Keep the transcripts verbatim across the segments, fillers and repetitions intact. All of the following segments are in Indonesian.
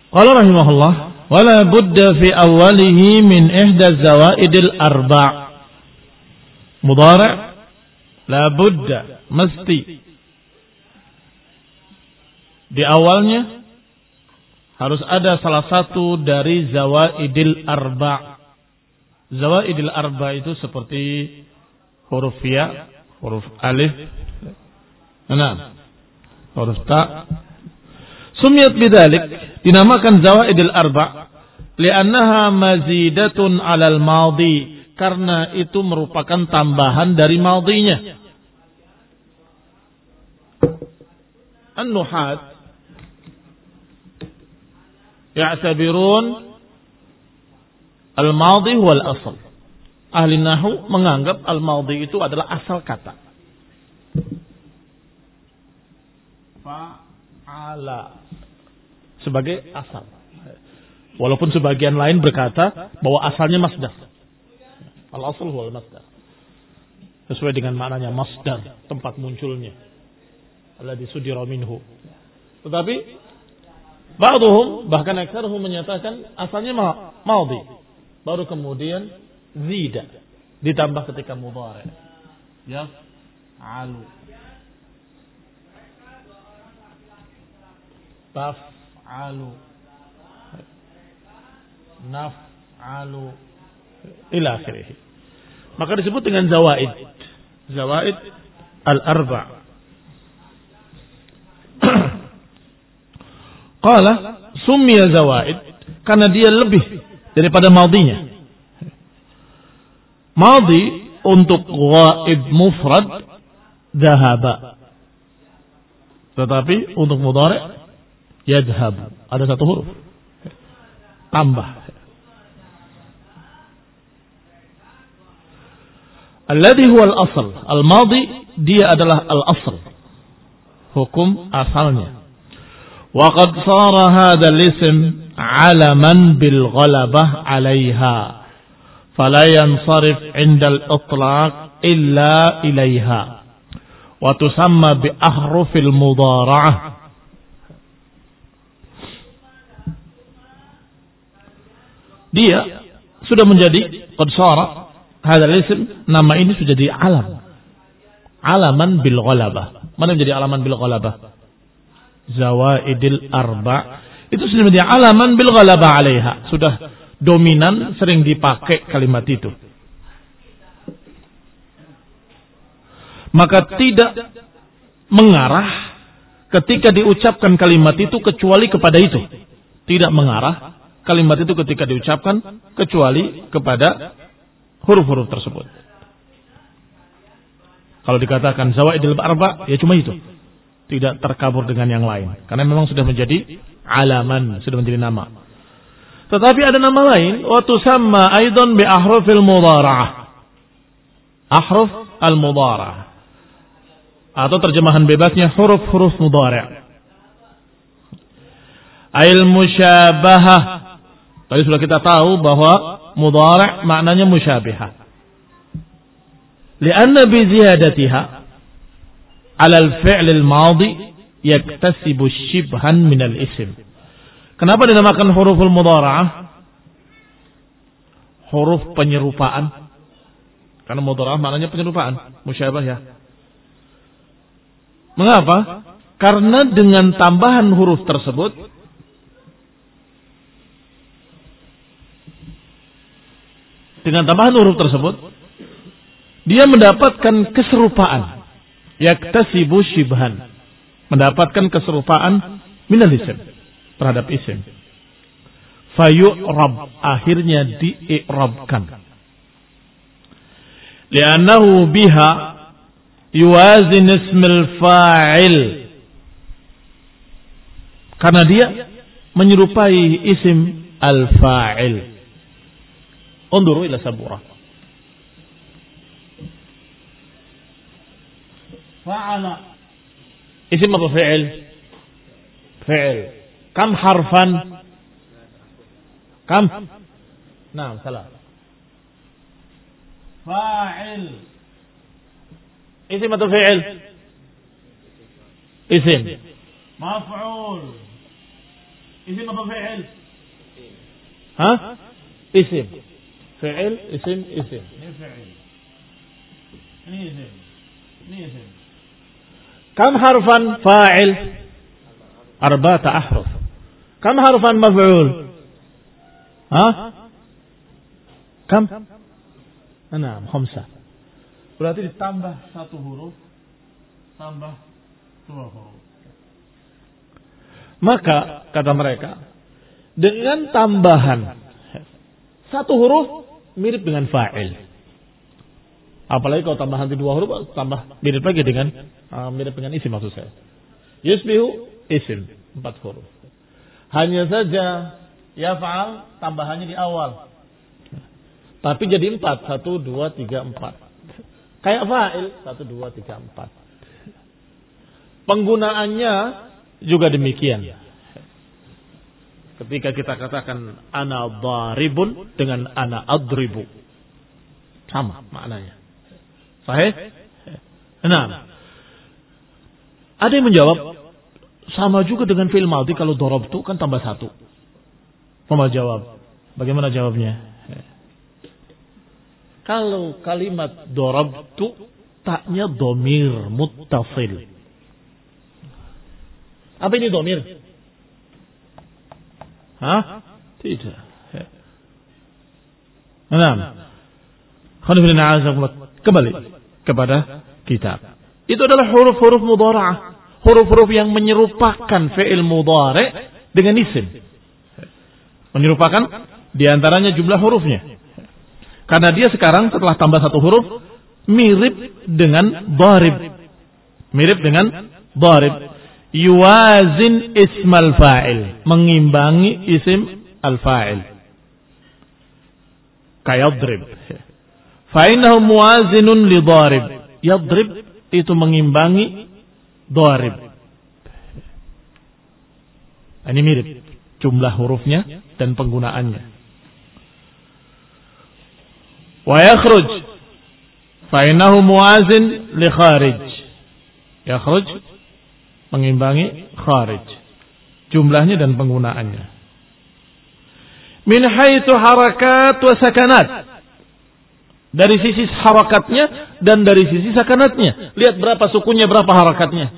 Qala rahimahullah, wala budda fi awwalihi min ihda zawaidil arba'. Mudhari' la budda, mesti di awalnya harus ada salah satu dari zawaidil arba'. Zawaidil arba' itu seperti huruf ya, huruf alif, nah, huruf ta. Sumiyat bidzalik, dinamakan zawaidil arba' li'annaha mazidatun 'alal madhi, karena itu merupakan tambahan dari madhinya. An-nuhat ya'tabirun al-madhi wal asl. Ahli nahwu menganggap al-madhi itu adalah asal kata. Fa'ala sebagai asal. Walaupun sebagian lain berkata bahwa asalnya masdar. Al-asl wal masdar. Sesuai dengan maknanya masdar, tempat munculnya. Alladhi sudira minhu. Tetapi ba'duhum, bahkan aktsaruhum menyatakan asalnya madhi. Baru kemudian zida, ditambah ketika mudhari'. Yaf'alu, taf'alu, naf'alu, ila akhirih. Maka disebut dengan zawaid. Zawaid al-arba'. Qala summiya zawaid karena dia lebih daripada madhinya. Madhi untuk ghaib mufrad dhahaba. Tetapi untuk mudhari' yadhhab. Ada satu huruf tambah. Alladhi huwa al-asl. Al-madhi dia adalah al-asl. Hukum asalnya. Wa qad sara hadha al-ism 'alaman bil ghalabah 'alayha. Fala yansarif 'inda al-itlaq illa ilayha. Wa tusamma bi ahrufil mudhara'ah. Dia sudah menjadi qad sara hadzal ism, nama ini sudah jadi alam. Alaman bil ghalabah. Mana menjadi alaman bil ghalabah? Zawaidil arba' itu sudah menjadi alaman bil ghalabah 'alaiha. Sudah dominan, sering dipakai kalimat itu. Maka tidak mengarah ketika diucapkan kalimat itu kecuali kepada itu. Tidak mengarah kalimat itu ketika diucapkan kecuali kepada huruf-huruf tersebut. Kalau dikatakan zawaidil arba' ya cuma itu. Tidak terkabur dengan yang lain. Karena memang sudah menjadi alaman, sudah menjadi nama. Tetapi ada nama lain, wa tusamma aidan bi ahrufil mudhara'ah. Ahruf al-mudhara'ah. Atau terjemahan bebasnya huruf-huruf mudhari'. Ail musyabahah. Tadi sudah kita tahu bahwa mudhari' maknanya musyabihah. Lianna bi ziyadatiha 'ala al-fi'l al-madhi yaktasibu shibhan min al-ism. Kenapa dinamakan huruful mudhara'ah? Huruf penyerupaan. Karena mudhara'ah maknanya penyerupaan, musyabah ya. Mengapa? Karena dengan tambahan huruf tersebut dengan tambahan huruf tersebut dia mendapatkan keserupaan. Yaktasibu shibhan, mendapatkan keserupaan minal isim, terhadap isim. Fayu'rab, akhirnya di'irabkan. Li'annahu biha yuwazin ismil fa'il, karena dia menyerupai isim al-fa'il. Unduru ila sabura. Fa'ala isim apa fi'il? Fi'il. Kam harfan? Kam? Naam, salah. Fa'il. Isim atau fi'il? Isim. Maf'ul. Isim apa fi'il? Hah? Isim. Fi'il, isim, isim. Ini fi'il. Ini isim. Ini isim. Kam harfan fa'il? Arba'ata ahruf. Kam harfan maf'ul? Hah? Kam? Enam, khamsah. Berarti ditambah satu huruf, tambah dua huruf. Maka, kata mereka, dengan tambahan satu huruf mirip dengan fa'il. Apalagi kalau tambahan dua huruf, tambah mirip lagi dengan uh, mirip dengan isim maksud saya. Yusbihu isim, empat huruf. Hanya saja yaf'al tambahannya di awal. Tapi jadi empat, satu, dua, tiga, empat. Kayak fa'il, satu, dua, tiga, empat. Penggunaannya juga demikian. Ketika kita katakan ana dharibun dengan ana adribu, sama maknanya. Sahih? Nah, ada yang menjawab sama juga dengan fi'il madhi kalau darabtu kan tambah satu. Apa jawab? Bagaimana jawabnya? Kalau kalimat darabtu taknya dhamir muttasil. Apa ini dhamir? Hah? Tidak. Nah, kembali kepada kitab. Itu adalah huruf-huruf mudhara'ah, huruf-huruf yang menyerupakan fi'il mudhari' dengan isim. Menyerupakan diantaranya jumlah hurufnya. Karena dia sekarang setelah tambah satu huruf mirip dengan dharib. Mirip dengan dharib. Yuwazin ismal fa'il, mengimbangi isim al-fa'il. Kayadrib. Fa'innahu muwazinun li dharib. Yadrib itu mengimbangi dharib. Ini mirip jumlah hurufnya dan penggunaannya. Wa yakhruj fa'innahu muwazin li kharij. Yakhruj mengimbangi kharij. Jumlahnya dan penggunaannya. Min haitsu harakat wa sakanat. Dari sisi harakatnya dan dari sisi sakanatnya. Lihat berapa sukunnya, berapa harakatnya.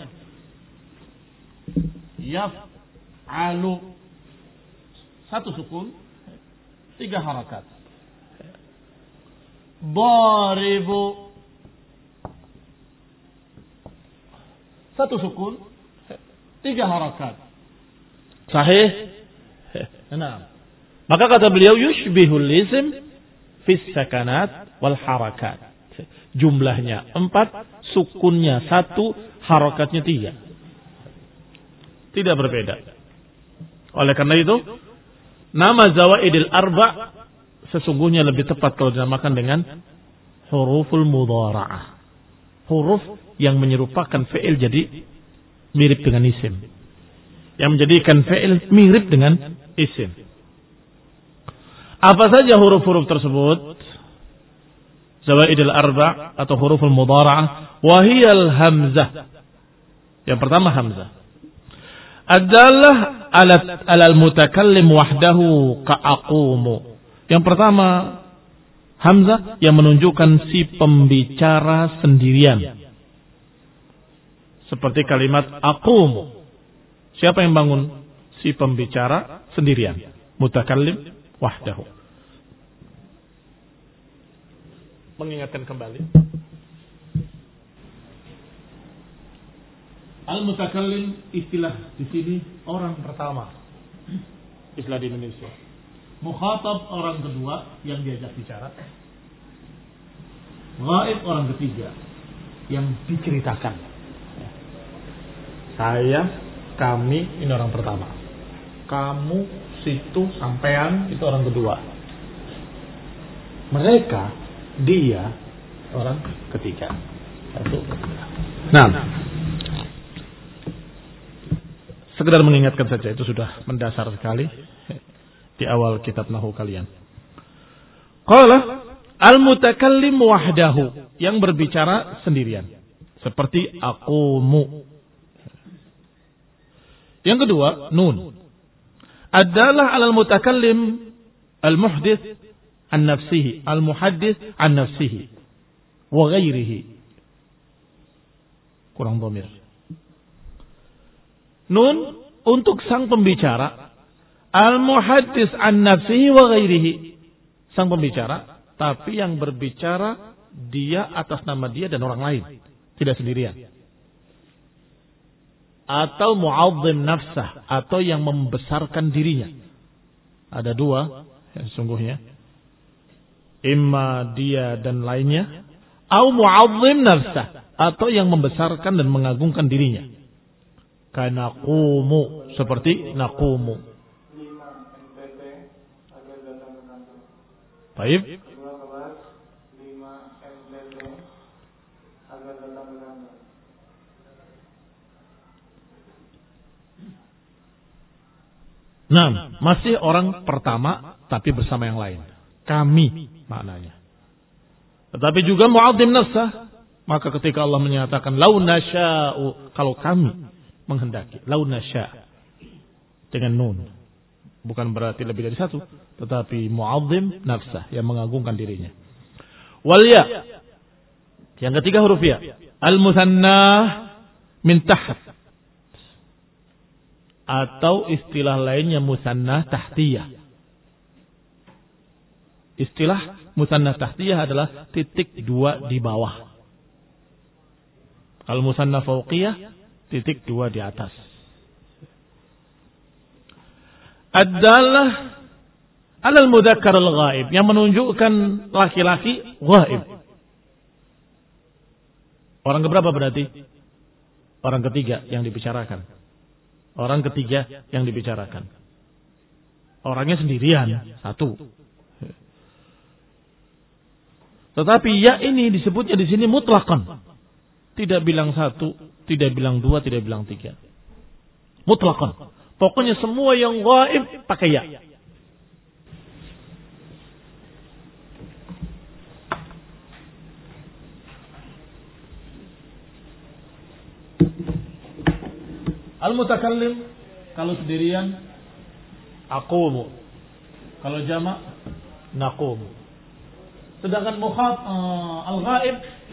Yaf'alu. Satu sukun, tiga harakat. Dharibu. Satu sukun, tiga harakat. Sahih? Nah. Maka kata beliau yushbihul ism fis sakanat wal harakat. Jumlahnya empat, sukunnya satu, harakatnya tiga. Tidak berbeda. Oleh karena itu, nama zawaidil arba sesungguhnya lebih tepat kalau dinamakan dengan huruful mudhara'ah. Huruf yang menyerupakan fi'il jadi mirip dengan isim. Yang menjadikan fi'il mirip dengan isim. Apa saja huruf-huruf tersebut? Zawaidil arba atau huruful mudhara'ah, wahiyal hamzah. Yang pertama hamzah. Adalah alat alal mutakallim wahdahu ka'aqumu. Yang pertama hamzah yang menunjukkan si pembicara sendirian. Seperti kalimat aqumu. Siapa yang bangun? Si pembicara sendirian. Mutakallim wahdahu. Mengingatkan kembali. Al-mutakallim istilah di sini orang pertama. Istilah di Indonesia. Mukhatab orang kedua yang diajak bicara. Ghaib orang ketiga yang diceritakan. Saya, kami, ini orang pertama. Kamu, situ, sampean, itu orang kedua. Mereka, dia, orang ketiga. Satu. Nah, sekedar mengingatkan saja, itu sudah mendasar sekali di awal kitab Nahwu kalian. Qala al-mutakallim wahdahu, yang berbicara sendirian. Seperti aqumu. Yang kedua, nun. adalah alal mutakallim al-muhdits an nafsihi, al-muhaddits an nafsihi wa ghairihi. Kurang dhamir. Nun untuk sang pembicara, al-muhaddits an nafsihi wa ghairihi. Sang pembicara, tapi yang berbicara dia atas nama dia dan orang lain, tidak sendirian. Atau mu'azzim nafsah, atau yang membesarkan dirinya. Ada dua ya, sesungguhnya. Imma dia dan lainnya, atau mu'azzim nafsah, atau yang membesarkan dan mengagungkan dirinya. Kana qumu, seperti naqumu. Baik. Nah, masih orang pertama tapi bersama yang lain. Kami maknanya. Tetapi juga mu'adzim nafsah. Maka ketika Allah menyatakan lau nasya'u, kalau kami menghendaki, lau nasya' dengan nun. Bukan berarti lebih dari satu, tetapi mu'adzim nafsah, yang mengagungkan dirinya. Wal ya. Yang ketiga huruf ya. Al-muthannah min taht. Atau istilah lainnya musannah tahtiyah. Istilah musannah tahtiyah adalah titik dua di bawah. Kalau musannah fauqiyah, titik dua di atas. Adalah alal mudzakkar al-ghaib, yang menunjukkan laki-laki ghaib. Orang keberapa berarti? Orang ketiga yang dibicarakan. Orang ketiga yang dibicarakan. Orangnya sendirian, satu. Tetapi ya ini disebutnya di sini mutlaqan. Tidak bilang satu, tidak bilang dua, tidak bilang tiga. Mutlaqan. Pokoknya semua yang ghaib pakai ya. Al-mutakallim kalau sendirian aqumu, kalau jamak naqumu. Sedangkan mukhatab uh, al-ghaib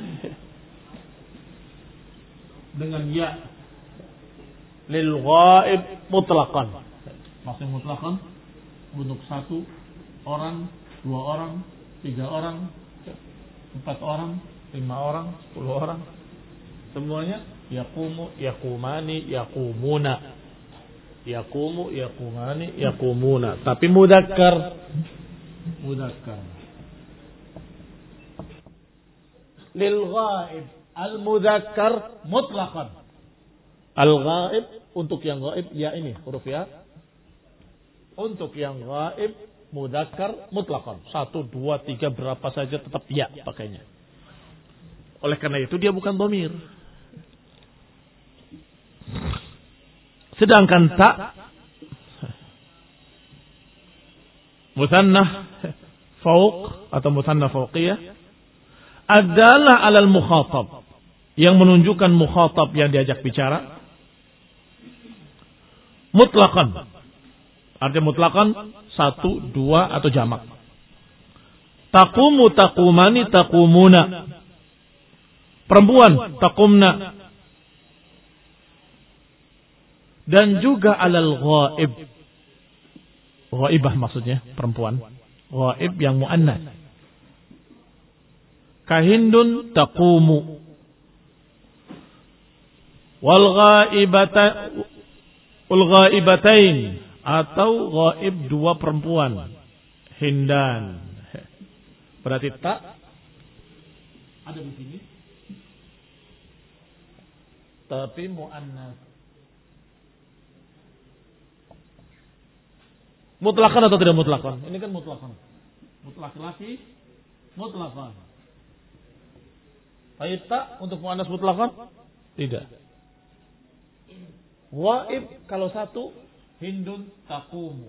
dengan ya lil ghaib mutlaqan. Maksudnya mutlaqan untuk satu orang, dua orang, tiga orang, empat orang, lima orang, sepuluh orang, semuanya yaqumu, yaqumani, yaqumuna. Yaqumu, yaqumani, yaqumuna. Tapi mudzakkar. Mudzakkar. Lil ghaib al-mudzakkar mutlaqan. Al-ghaib untuk yang ghaib ya ini huruf ya. Untuk yang ghaib mudzakkar mutlaqan. Satu, dua, tiga berapa saja tetap ya pakainya. Oleh karena itu dia bukan dhamir. Sedangkan tak musannah fauq atau musannah fauqiyah adalah alal mukhatab, yang menunjukkan mukhatab yang diajak bicara mutlaqan. Artinya mutlaqan satu, dua atau jamak. Taqumu, taqumani, taqumuna. Perempuan taqumna. Dan juga alal ghaib. Ghaibah maksudnya perempuan. Ghaib yang muannas. Kahindun taqumu. Wal ghaibata wal ghaibatain, atau ghaib dua perempuan. Hindan. Berarti tak ada di sini. Tapi muannas. Mutlaqan atau tidak mutlaqan? Ini kan mutlaqan. Mutlaq laki, mutlaqan. Tapi tak untuk muannas mutlaqan? Tidak. Ghaib kalau satu, hindun taqumu.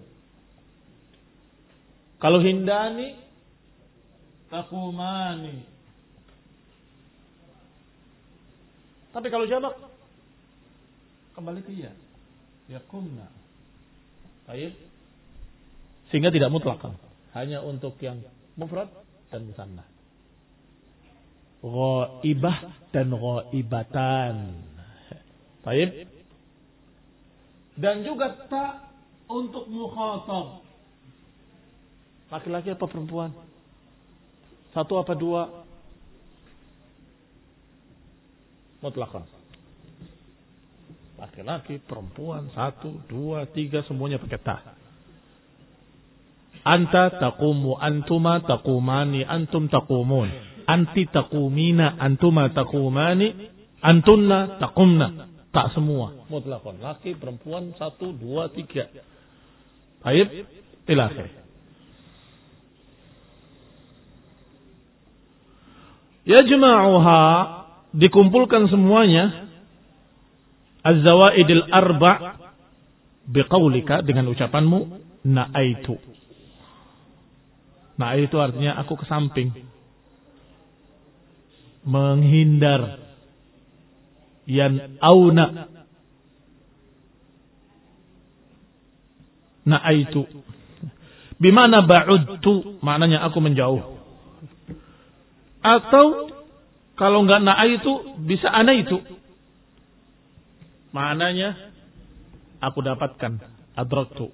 Kalau hindani, taqumani. Tapi kalau jamak, kembali ke ya. Yaqumna. Baik. Sehingga tidak mutlak. Hanya untuk yang mufrad dan musanna. Ghaibah dan ghaibatan. Baik. Dan juga ta untuk mukhatab. Laki-laki apa perempuan? Satu apa dua? Mutlak. Laki-laki, perempuan, satu, dua, tiga, semuanya pakai ta. Anta taqumu, antuma taqumani, antum taqumun. Anti taqumina, antuma taqumani, antunna taqumna. Tak semua. Mutlakon. Laki, perempuan, satu, dua, tiga. Baik, ila akhir. Yajma'uha, dikumpulkan semuanya. Az-zawaidil arba' biqaulika, dengan ucapanmu na'aitu. Na'aitu artinya aku ke samping. Menghindar. Yan auna. Na'aitu. Bimana ba'udtu, maknanya aku menjauh. Atau kalau enggak na'aitu bisa anaitu. Maknanya aku dapatkan, adraktu.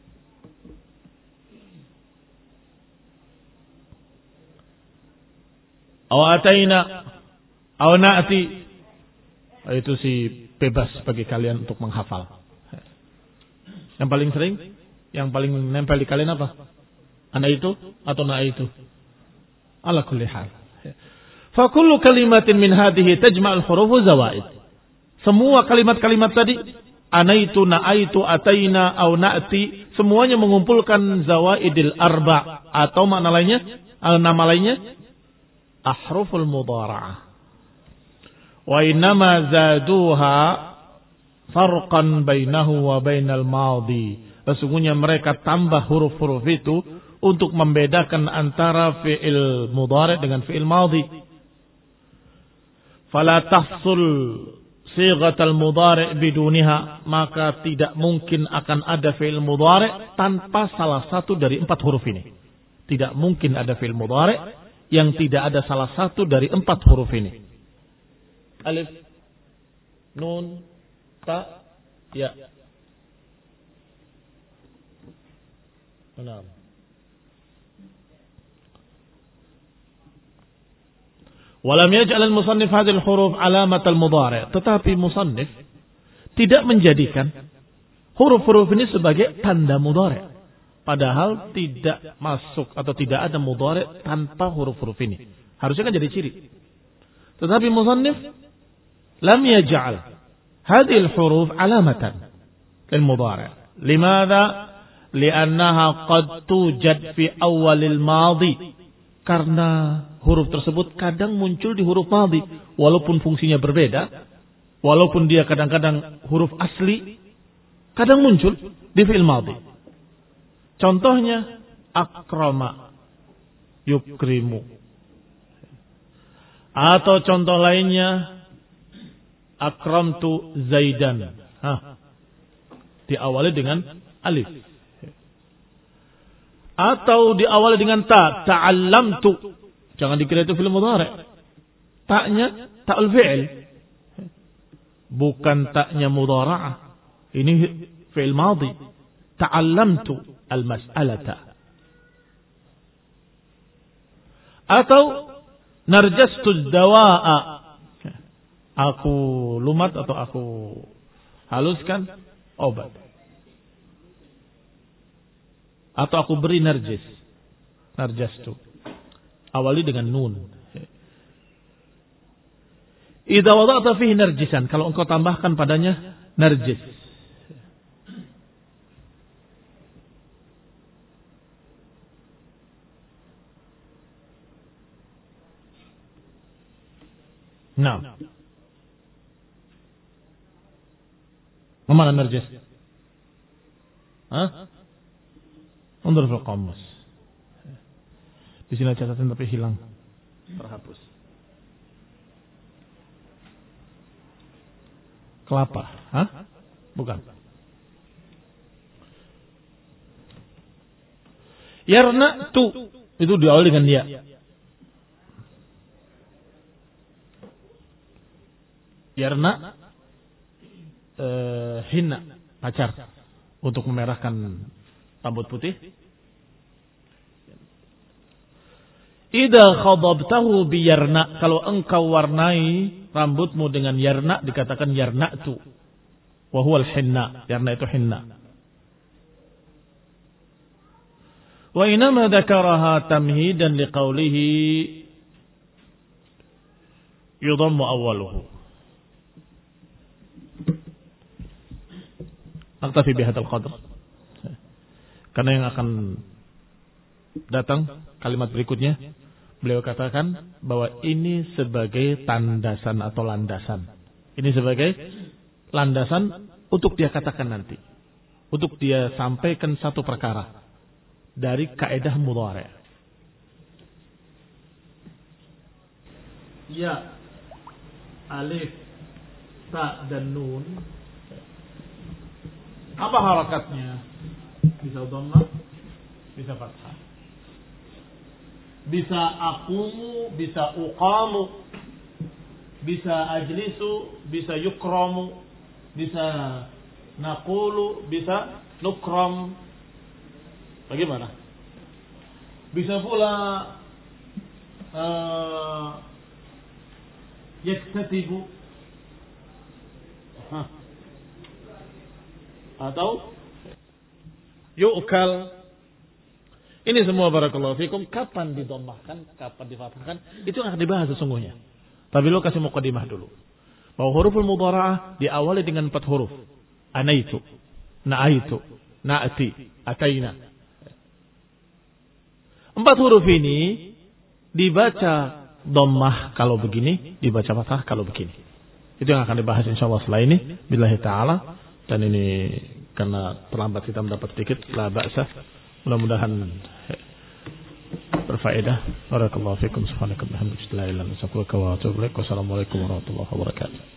Aw ataina aw na'ti. Itu sih bebas bagi kalian untuk menghafal. Yang paling sering, yang paling nempel di kalian apa? Ana itu atau na itu? Ala kulli hal. Fa kullu kalimatin min hadhihi tajma'ul huruf zawaid. Semua kalimat-kalimat tadi, anaitu, na'aitu, ataina, au na'ti, semuanya mengumpulkan zawaidil arba, atau makna lainnya, nama lainnya, ahruful mudhara'ah. Wa innama zaduha farqan bainahu wa bainal madhi. Sesungguhnya mereka tambah huruf-huruf itu untuk membedakan antara fi'il mudhari' dengan fi'il madhi. Fala tahsul sighatul mudhari' biduniha, maka tidak mungkin akan ada fi'il mudhari' tanpa salah satu dari empat huruf ini. Tidak mungkin ada fi'il mudhari' yang tidak ada salah satu dari empat huruf ini. Alif, nun, ta, ya. Enam. Walam yaj'al al-musannif hadhihi al-huruf alamat al-mudhari'. Tetapi musannif tidak menjadikan huruf-huruf ini sebagai tanda mudhari'. Padahal tidak masuk atau tidak ada mudhari' tanpa huruf-huruf ini. Harusnya kan jadi ciri. Tetapi musannif lam yaj'al hadhihi al-huruf alamatan lil-mudhari'. Limadha? Li'annaha qad tujad fi awwalil madhi. Karena huruf tersebut kadang muncul di huruf madhi, walaupun fungsinya berbeda, walaupun dia kadang-kadang huruf asli, kadang muncul di fi'il madhi. Contohnya akrama, yukrimu. Atau contoh lainnya akramtu zaidan. Hah. Diawali dengan alif. Atau diawali dengan ta, ta'allamtu. Jangan dikira itu fi'il mudhari'. Ta'nya ta'ul fi'il. Bukan ta'nya mudhara'ah. Ini fi'il madhi. Ta'allamtu al-mas'alata. Atau narjastu dawa'a. Aku lumat atau aku haluskan obat. Atau aku beri narjis. Narjastu. Awali dengan nun. Idza wada'ta fihi narjisan. Kalau engkau tambahkan padanya narjis. Nah. Mana narjis? Hah? Undur fil qamus. Di sini catatan tapi hilang. Terhapus. Kelapa. Hah? Bukan. Yarna'tu itu diawali dengan ya. Yarna uh, hinna pacar untuk memerahkan rambut putih. Idza khadabtahu bi yarna, kalau engkau warnai rambutmu dengan yarna dikatakan yarna'tu. Wa huwa al-hinna, yarna itu hinna. Wa inama dzakaraha tamhidan liqaulihi yudammu awwaluhu. Naktafi bihadzal qadr. Karena yang akan datang kalimat berikutnya, beliau katakan bahwa ini sebagai tandasan atau landasan. Ini sebagai landasan untuk dia katakan nanti. Untuk dia sampaikan satu perkara dari kaidah mudhari'. Ya, alif, ta dan nun. Apa harakatnya? Bisa dhammah, bisa fathah. Bisa aqumu, bisa uqamu, bisa ajlisu, bisa yukramu, bisa naqulu, bisa nukram. Bagaimana? Bisa pula uh, yaktatibu. Hah. Atau yu'kal. Ini semua barakallahu fikum kapan didommahkan, kapan difathahkan, itu akan dibahas sesungguhnya. Tapi lo kasih muqaddimah dulu. Bahwa huruful mudhara'ah diawali dengan empat huruf. Anaitu, na'aitu, na'ati, ataina. Empat huruf ini dibaca dhammah kalau begini, dibaca fathah kalau begini. Itu yang akan dibahas insyaallah setelah ini billahi taala. Dan ini karena terlambat kita mendapat sedikit, la ba'sa. Mudah-mudahan berfaedah. Barakallahu fikum. Subhanakallahumma wa bihamdika, la ilaha illa anta, astaghfiruka wa atubu ilaik. Wassalamualaikum warahmatullahi wabarakatuh.